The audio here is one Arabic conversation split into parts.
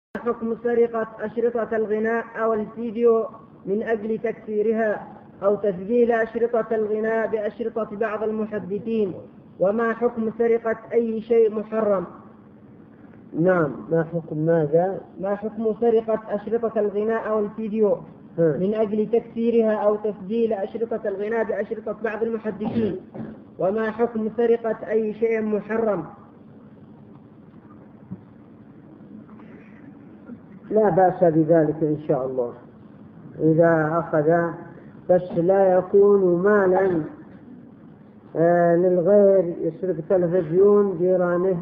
حكم سرقة أشرطة الغناء أو الفيديو من أجل تكسيرها أو تسجيل أشرطة الغناء بأشرطة بعض المحدثين؟ وما حكم سرقة أي شيء محرم؟ نعم. ما حكم ماذا؟ ما حكم سرقة أشرطة الغناء أو الفيديو من أجل تكسيرها أو تسجيل أشرطة الغناء بأشرطة بعض المحدثين؟ وما حكم سرقة أي شيء محرم؟ لا بأس بذلك إن شاء الله إذا أخذ، بس لا يكون مالا للغير، يسرق تلفزيون جيرانه،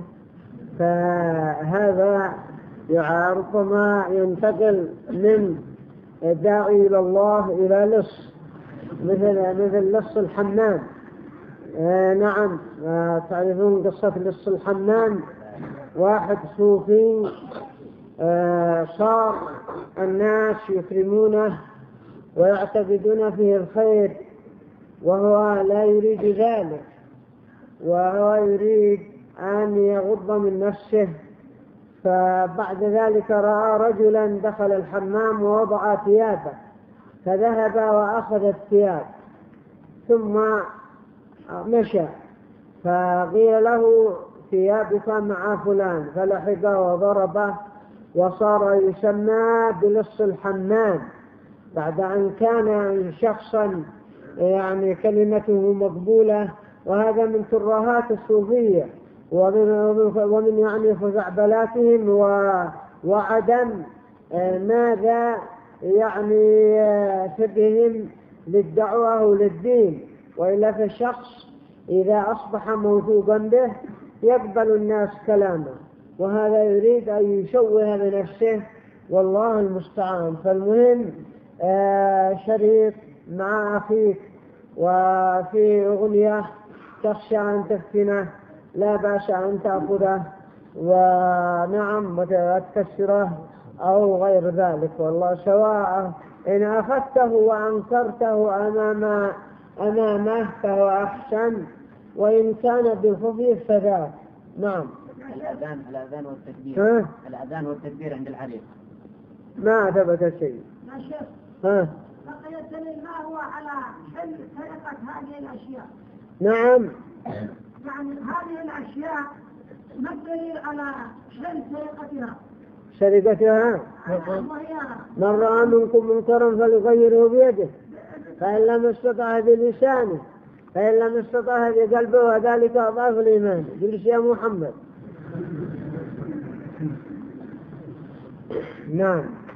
فهذا ربما ينتقل من داعي إلى الله إلى لص، مثل لص الحمام. نعم، تعرفون قصة لص الحمام؟ واحد صوفي صار الناس يكرمونه ويعتقدون فيه الخير، وهو لا يريد ذلك، وهو يريد أن يغض من نفسه. فبعد ذلك رأى رجلا دخل الحمام ووضع ثيابه، فذهب وأخذ الثياب ثم مشى، فقيل له ثيابك مع فلان، فلحقه وضربه وصار يسمى بلص الحمام، بعد أن كان شخصا كلمته مقبولة. وهذا من ترهات الصوفية ومن خزعبلاتهم وعدم ماذا سبهم للدعوة وللدين. وإلا فالشخص إذا أصبح موثوقا به يقبل الناس كلامه، وهذا يريد أن يشوه بنفسه، والله المستعان. فالمهم شريك مع أخيك وفي أغنية تخشى أن تفتنه، لا بأس أن تأخذه ونعم وتكسره أو غير ذلك، والله سواء. إن أخذته وأنكرته أمامه فهو أحسن، وإن كان بالخفي فذاك. نعم. الأذان والتكبير. الأذان والتكبير عند الحديث ما ثبت شيء. بقي الدليل ما هو على حل سرقة هذه الأشياء؟ نعم. هذه الأشياء ما الدليل على حل سرقتها؟ من رأى منكم منكرا فليغيره بيده، فإن لم يستطع بلسانه، فإن لم يستطع بقلبه، وذلك أضعف الإيمان. جلس يا محمد. نعم.